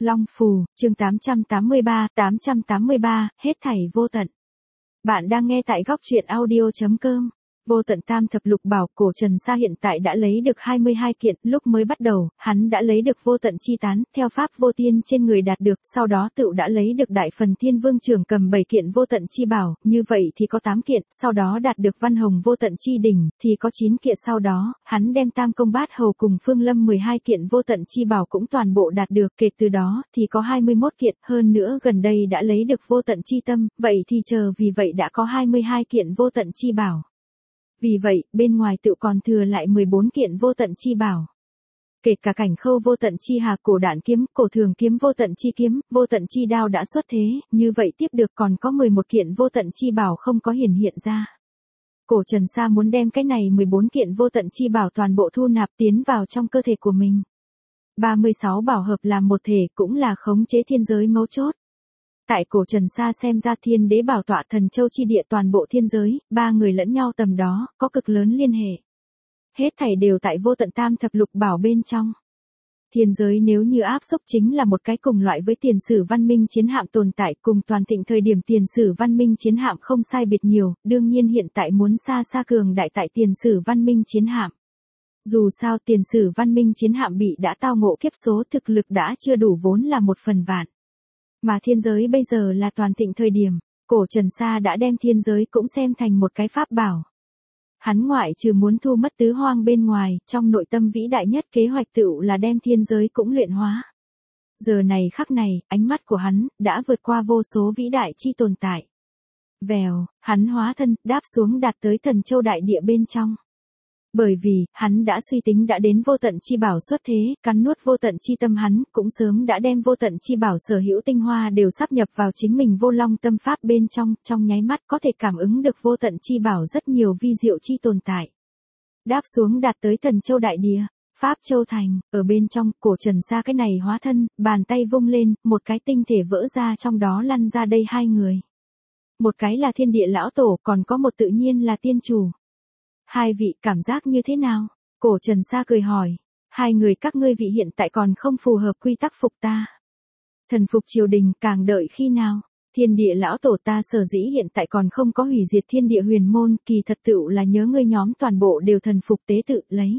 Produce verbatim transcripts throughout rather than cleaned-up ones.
Long Phù, chương tám trăm tám mươi ba, tám trăm tám mươi ba, hết thảy vô tận. Bạn đang nghe tại góc truyện audio chấm com. Vô tận tam thập lục bảo, Cổ Trần Sa hiện tại đã lấy được hai mươi hai kiện, lúc mới bắt đầu, hắn đã lấy được vô tận chi tán, theo pháp vô tiên trên người đạt được, sau đó tựu đã lấy được đại phần thiên vương trưởng cầm bảy kiện vô tận chi bảo, như vậy thì có tám kiện, sau đó đạt được văn hồng vô tận chi đỉnh, thì có chín kiện, sau đó, hắn đem tam công bát hầu cùng phương lâm mười hai kiện vô tận chi bảo cũng toàn bộ đạt được, kể từ đó, thì có hai mươi mốt kiện, hơn nữa gần đây đã lấy được vô tận chi tâm, vậy thì chờ vì vậy đã có hai mươi hai kiện vô tận chi bảo. Vì vậy, bên ngoài tự còn thừa lại mười bốn kiện vô tận chi bảo. Kể cả cảnh khâu vô tận chi hà, cổ đạn kiếm, cổ thường kiếm vô tận chi kiếm, vô tận chi đao đã xuất thế, như vậy tiếp được còn có mười một kiện vô tận chi bảo không có hiển hiện ra. Cổ Trần Sa muốn đem cái này mười bốn kiện vô tận chi bảo toàn bộ thu nạp tiến vào trong cơ thể của mình. ba mươi sáu bảo hợp làm một thể cũng là khống chế thiên giới mấu chốt. Tại Cổ Trần Sa xem ra thiên đế bảo tọa thần châu chi địa toàn bộ thiên giới, ba người lẫn nhau tầm đó, có cực lớn liên hệ. Hết thảy đều tại vô tận tam thập lục bảo bên trong. Thiên giới nếu như áp xúc chính là một cái cùng loại với tiền sử văn minh chiến hạm tồn tại, cùng toàn thịnh thời điểm tiền sử văn minh chiến hạm không sai biệt nhiều, đương nhiên hiện tại muốn xa xa cường đại tại tiền sử văn minh chiến hạm. Dù sao tiền sử văn minh chiến hạm bị đã tao ngộ kiếp số, thực lực đã chưa đủ vốn là một phần vạn. Mà thiên giới bây giờ là toàn thịnh thời điểm, Cổ Trần Sa đã đem thiên giới cũng xem thành một cái pháp bảo. Hắn ngoại trừ muốn thu mất tứ hoang bên ngoài, trong nội tâm vĩ đại nhất kế hoạch tựu là đem thiên giới cũng luyện hóa. Giờ này khắc này, ánh mắt của hắn, đã vượt qua vô số vĩ đại chi tồn tại. Vèo, hắn hóa thân, đáp xuống đạt tới thần châu đại địa bên trong. Bởi vì, hắn đã suy tính đã đến vô tận chi bảo xuất thế, cắn nuốt vô tận chi tâm, hắn cũng sớm đã đem vô tận chi bảo sở hữu tinh hoa đều sáp nhập vào chính mình vô long tâm pháp bên trong, trong nháy mắt có thể cảm ứng được vô tận chi bảo rất nhiều vi diệu chi tồn tại. Đáp xuống đạt tới thần châu đại địa, Pháp Châu Thành, ở bên trong, Cổ Trần Sa cái này hóa thân, bàn tay vung lên, một cái tinh thể vỡ ra, trong đó lăn ra đây hai người. Một cái là thiên địa lão tổ, còn có một tự nhiên là tiên chủ. Hai vị cảm giác như thế nào? Cổ Trần Sa cười hỏi. Hai người các ngươi vị hiện tại còn không phù hợp quy tắc phục ta. Thần phục triều đình, càng đợi khi nào? Thiên địa lão tổ, ta sở dĩ hiện tại còn không có hủy diệt thiên địa huyền môn, kỳ thật tựu là nhớ ngươi nhóm toàn bộ đều thần phục tế tự lấy.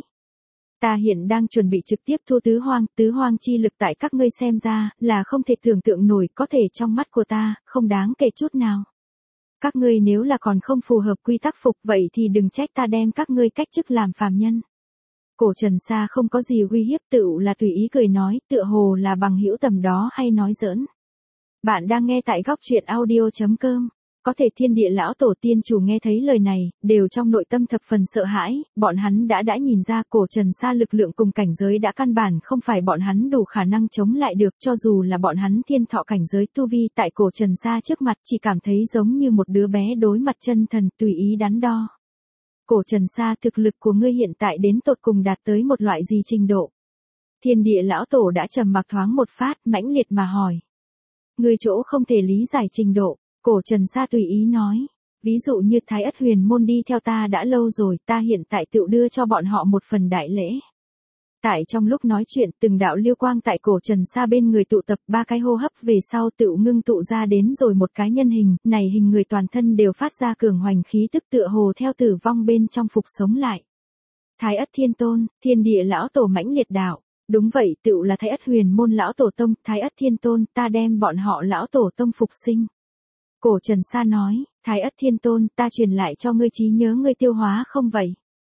Ta hiện đang chuẩn bị trực tiếp thu tứ hoang, tứ hoang chi lực tại các ngươi xem ra, là không thể tưởng tượng nổi, có thể trong mắt của ta, không đáng kể chút nào. Các ngươi nếu là còn không phù hợp quy tắc phục, vậy thì đừng trách ta đem các ngươi cách chức làm phàm nhân. Cổ Trần Sa không có gì uy hiếp, tựu là tùy ý cười nói, tựa hồ là bằng hữu tầm đó hay nói giỡn. Bạn đang nghe tại góc truyện audio chấm com. Có thể thiên địa lão tổ tiên chủ nghe thấy lời này, đều trong nội tâm thập phần sợ hãi, bọn hắn đã đã nhìn ra Cổ Trần Sa lực lượng cùng cảnh giới đã căn bản không phải bọn hắn đủ khả năng chống lại được, cho dù là bọn hắn thiên thọ cảnh giới tu vi tại Cổ Trần Sa trước mặt chỉ cảm thấy giống như một đứa bé đối mặt chân thần tùy ý đắn đo. Cổ Trần Sa, thực lực của ngươi hiện tại đến tột cùng đạt tới một loại gì trình độ? Thiên địa lão tổ đã trầm mặc thoáng một phát, mãnh liệt mà hỏi. Ngươi chỗ không thể lý giải trình độ. Cổ Trần Sa tùy ý nói, ví dụ như Thái Ất Huyền Môn đi theo ta đã lâu rồi, ta hiện tại tự đưa cho bọn họ một phần đại lễ. Tại trong lúc nói chuyện, từng đạo liêu quang tại Cổ Trần Sa bên người tụ tập, ba cái hô hấp về sau tự ngưng tụ ra đến rồi một cái nhân hình, này hình người toàn thân đều phát ra cường hoành khí tức tựa hồ theo tử vong bên trong phục sống lại. Thái Ất Thiên Tôn, thiên địa lão tổ mãnh liệt đạo. Đúng vậy, tựu là Thái Ất Huyền Môn lão tổ tông, Thái Ất Thiên Tôn, ta đem bọn họ lão tổ tông phục sinh. Cổ Trần Sa nói, Thái Ất Thiên Tôn, ta truyền lại cho ngươi trí nhớ, ngươi tiêu hóa không vậy?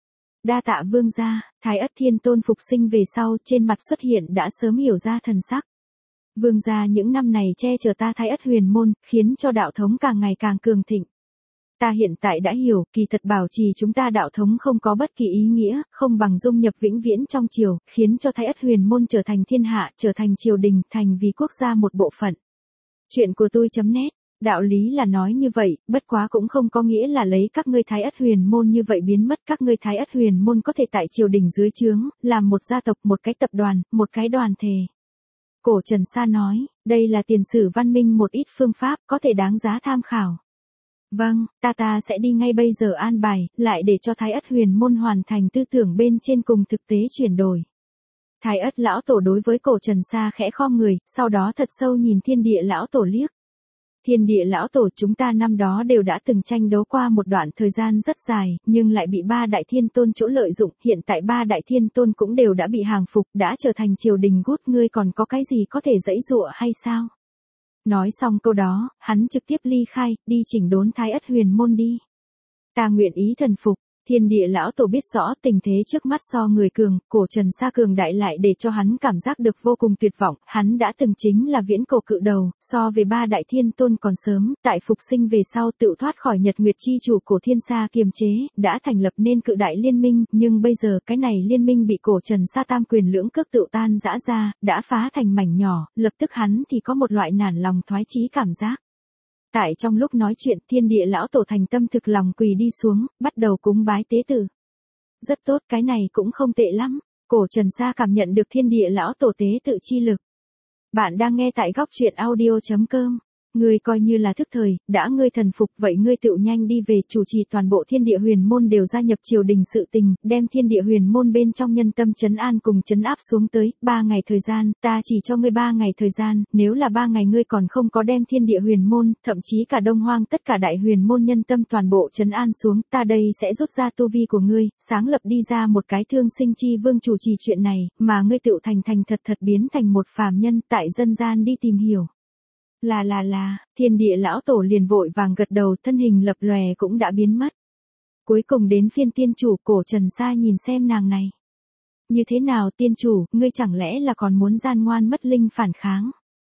Đa tạ vương gia. Thái Ất Thiên Tôn phục sinh về sau, trên mặt xuất hiện đã sớm hiểu ra thần sắc. Vương gia những năm này che chở ta Thái Ất Huyền Môn, khiến cho đạo thống càng ngày càng cường thịnh. Ta hiện tại đã hiểu, kỳ thật bảo trì chúng ta đạo thống không có bất kỳ ý nghĩa, không bằng dung nhập vĩnh viễn trong triều, khiến cho Thái Ất Huyền Môn trở thành thiên hạ, trở thành triều đình, thành vì quốc gia một bộ phận. Chuyện của tôi chấm net. Đạo lý là nói như vậy, bất quá cũng không có nghĩa là lấy các ngươi Thái Ất Huyền Môn như vậy biến mất, các ngươi Thái Ất Huyền Môn có thể tại triều đình dưới trướng, làm một gia tộc, một cái tập đoàn, một cái đoàn thể. Cổ Trần Sa nói, đây là tiền sử văn minh một ít phương pháp, có thể đáng giá tham khảo. Vâng, ta ta sẽ đi ngay bây giờ an bài, lại để cho Thái Ất Huyền Môn hoàn thành tư tưởng bên trên cùng thực tế chuyển đổi. Thái Ất lão tổ đối với cổ Trần Sa khẽ khom người, sau đó thật sâu nhìn Thiên Địa lão tổ liếc. Thiên Địa lão tổ, chúng ta năm đó đều đã từng tranh đấu qua một đoạn thời gian rất dài, nhưng lại bị ba đại thiên tôn chỗ lợi dụng, hiện tại ba đại thiên tôn cũng đều đã bị hàng phục, đã trở thành triều đình gút, ngươi còn có cái gì có thể giãy giụa hay sao? Nói xong câu đó, hắn trực tiếp ly khai, đi chỉnh đốn Thái Ất huyền môn đi. Ta nguyện ý thần phục. Thiên Địa lão tổ biết rõ tình thế trước mắt so người cường, cổ Trần Sa cường đại lại để cho hắn cảm giác được vô cùng tuyệt vọng, hắn đã từng chính là viễn cổ cự đầu, so về ba đại thiên tôn còn sớm, tại phục sinh về sau tự thoát khỏi Nhật Nguyệt chi chủ cổ Thiên Sa kiềm chế, đã thành lập nên cự đại liên minh, nhưng bây giờ cái này liên minh bị cổ Trần Sa tam quyền lưỡng cước tự tan rã ra, đã phá thành mảnh nhỏ, lập tức hắn thì có một loại nản lòng thoái chí cảm giác. Tại trong lúc nói chuyện, Thiên Địa lão tổ thành tâm thực lòng quỳ đi xuống, bắt đầu cúng bái tế tử. Rất tốt, cái này cũng không tệ lắm. Cổ Trần Sa cảm nhận được Thiên Địa lão tổ tế tự chi lực. Bạn đang nghe tại góc truyện audio chấm com. Ngươi coi như là thức thời, đã ngươi thần phục vậy ngươi tự nhanh đi về chủ trì toàn bộ Thiên Địa huyền môn đều gia nhập triều đình sự tình, đem Thiên Địa huyền môn bên trong nhân tâm trấn an cùng trấn áp xuống tới, ba ngày thời gian, ta chỉ cho ngươi ba ngày thời gian, nếu là ba ngày ngươi còn không có đem Thiên Địa huyền môn, thậm chí cả Đông Hoang tất cả đại huyền môn nhân tâm toàn bộ trấn an xuống, ta đây sẽ rút ra tu vi của ngươi, sáng lập đi ra một cái thương sinh chi vương chủ trì chuyện này, mà ngươi tự thành thành thật thật biến thành một phàm nhân tại dân gian đi tìm hiểu. Là là là, Thiên Địa lão tổ liền vội vàng gật đầu, thân hình lập lòe cũng đã biến mất. Cuối cùng đến phiên tiên chủ, cổ Trần Sa nhìn xem nàng này. Như thế nào tiên chủ, ngươi chẳng lẽ là còn muốn gian ngoan mất linh phản kháng?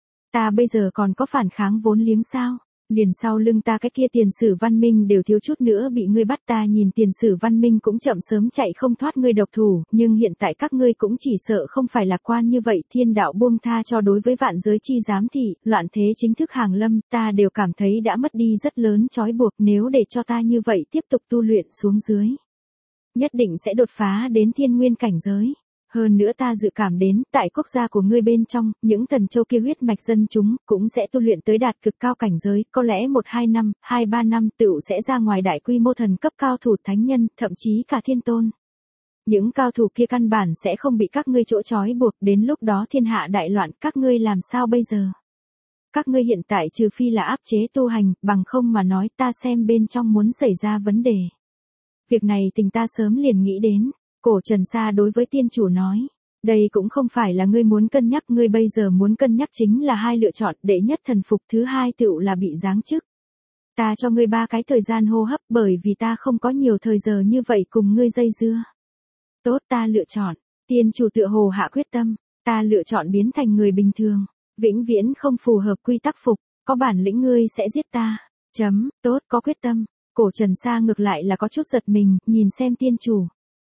Ta bây giờ còn có phản kháng vốn liếng sao? Liền sau lưng ta cái kia Tiền Sử Văn Minh đều thiếu chút nữa bị ngươi bắt, ta nhìn Tiền Sử Văn Minh cũng chậm sớm chạy không thoát ngươi độc thủ, nhưng hiện tại các ngươi cũng chỉ sợ không phải lạc quan như vậy, thiên đạo buông tha cho đối với vạn giới chi giám thị, loạn thế chính thức hàng lâm, ta đều cảm thấy đã mất đi rất lớn trói buộc, nếu để cho ta như vậy tiếp tục tu luyện xuống dưới. Nhất định sẽ đột phá đến thiên nguyên cảnh giới. Hơn nữa ta dự cảm đến, tại quốc gia của ngươi bên trong, những thần châu kia huyết mạch dân chúng, cũng sẽ tu luyện tới đạt cực cao cảnh giới, có lẽ một hai năm, hai ba năm tựu sẽ ra ngoài đại quy mô thần cấp cao thủ thánh nhân, thậm chí cả thiên tôn. Những cao thủ kia căn bản sẽ không bị các ngươi chỗ trói buộc, đến lúc đó thiên hạ đại loạn, các ngươi làm sao bây giờ? Các ngươi hiện tại trừ phi là áp chế tu hành, bằng không mà nói ta xem bên trong muốn xảy ra vấn đề. Việc này tình ta sớm liền nghĩ đến. Cổ Trần Sa đối với tiên chủ nói, đây cũng không phải là ngươi muốn cân nhắc, ngươi bây giờ muốn cân nhắc chính là hai lựa chọn, đệ nhất thần phục, thứ hai tựu là bị giáng chức. Ta cho ngươi ba cái thời gian hô hấp bởi vì ta không có nhiều thời giờ như vậy cùng ngươi dây dưa. Tốt, ta lựa chọn, tiên chủ tựa hồ hạ quyết tâm, ta lựa chọn biến thành người bình thường, vĩnh viễn không phù hợp quy tắc phục, có bản lĩnh ngươi sẽ giết ta. Chấm, tốt, có quyết tâm. Cổ Trần Sa ngược lại là có chút giật mình, nhìn xem tiên chủ.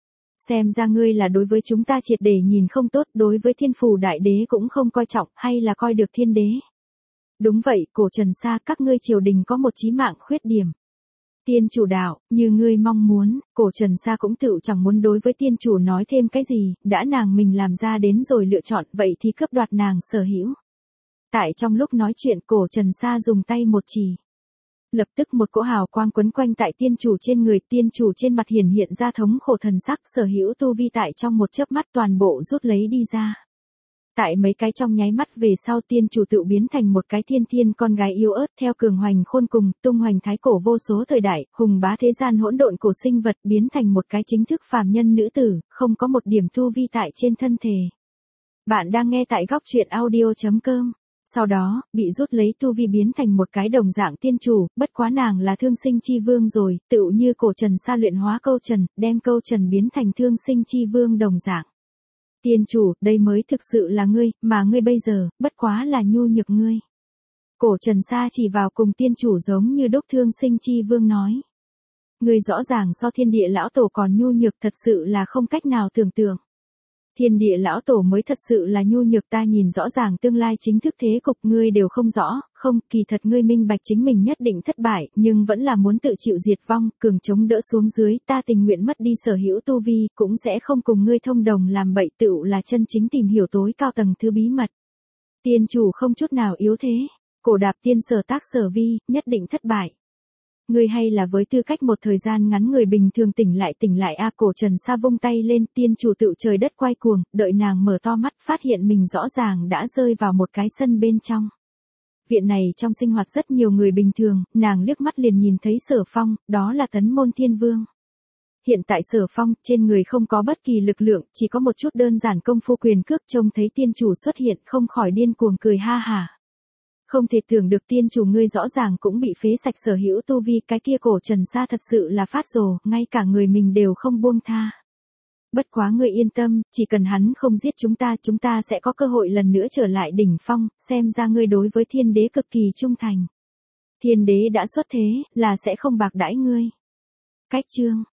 Xem ra ngươi là đối với chúng ta triệt để nhìn không tốt, đối với thiên phủ đại đế cũng không coi trọng, hay là coi được thiên đế. Đúng vậy, cổ Trần Sa, các ngươi triều đình có một chí mạng khuyết điểm. Tiên chủ đạo, như ngươi mong muốn, cổ Trần Sa cũng tự chẳng muốn đối với tiên chủ nói thêm cái gì, đã nàng mình làm ra đến rồi lựa chọn, vậy thì cướp đoạt nàng sở hữu. Tại trong lúc nói chuyện, cổ Trần Sa dùng tay một chỉ. Lập tức một cỗ hào quang quấn quanh tại tiên chủ trên người, tiên chủ trên mặt hiển hiện ra thống khổ thần sắc, sở hữu tu vi tại trong một chớp mắt toàn bộ rút lấy đi ra. Tại mấy cái trong nháy mắt về sau, tiên chủ tự biến thành một cái thiên thiên con gái yếu ớt, theo cường hoành khôn cùng, tung hoành thái cổ vô số thời đại, hùng bá thế gian hỗn độn cổ sinh vật, biến thành một cái chính thức phàm nhân nữ tử, không có một điểm tu vi tại trên thân thể. Bạn đang nghe tại góc truyện audio chấm com. Sau đó, bị rút lấy tu vi biến thành một cái đồng dạng tiên chủ, bất quá nàng là thương sinh chi vương rồi, tựu như cổ Trần Sa luyện hóa câu trần, đem câu trần biến thành thương sinh chi vương đồng dạng. Tiên chủ, đây mới thực sự là ngươi, mà ngươi bây giờ, bất quá là nhu nhược ngươi. Cổ Trần Sa chỉ vào cùng tiên chủ giống như đúc thương sinh chi vương nói. Ngươi rõ ràng so thiên địa lão tổ còn nhu nhược, thật sự là không cách nào tưởng tượng. Thiên địa lão tổ mới thật sự là nhu nhược, ta nhìn rõ ràng tương lai chính thức thế cục ngươi đều không rõ, không, kỳ thật ngươi minh bạch chính mình nhất định thất bại, nhưng vẫn là muốn tự chịu diệt vong, cường chống đỡ xuống dưới, ta tình nguyện mất đi sở hữu tu vi, cũng sẽ không cùng ngươi thông đồng làm bậy, tựu là chân chính tìm hiểu tối cao tầng thứ bí mật. Tiên chủ không chút nào yếu thế, cổ đạp tiên sở tác sở vi, nhất định thất bại. Ngươi hay là với tư cách một thời gian ngắn người bình thường tỉnh lại tỉnh lại a cổ Trần Sa vung tay lên, tiên chủ tự trời đất quay cuồng, đợi nàng mở to mắt phát hiện mình rõ ràng đã rơi vào một cái sân bên trong. Viện này trong sinh hoạt rất nhiều người bình thường, nàng liếc mắt liền nhìn thấy Sở Phong, đó là Tấn Môn Thiên Vương. Hiện tại Sở Phong, trên người không có bất kỳ lực lượng, chỉ có một chút đơn giản công phu quyền cước, trông thấy tiên chủ xuất hiện không khỏi điên cuồng cười ha hả. Không thể tưởng được tiên chủ ngươi rõ ràng cũng bị phế sạch sở hữu tu vi, cái kia cổ Trần Sa thật sự là phát rồ, ngay cả người mình đều không buông tha. Bất quá ngươi yên tâm, chỉ cần hắn không giết chúng ta, chúng ta sẽ có cơ hội lần nữa trở lại đỉnh phong, xem ra ngươi đối với thiên đế cực kỳ trung thành. Thiên đế đã xuất thế, là sẽ không bạc đãi ngươi. Cách chương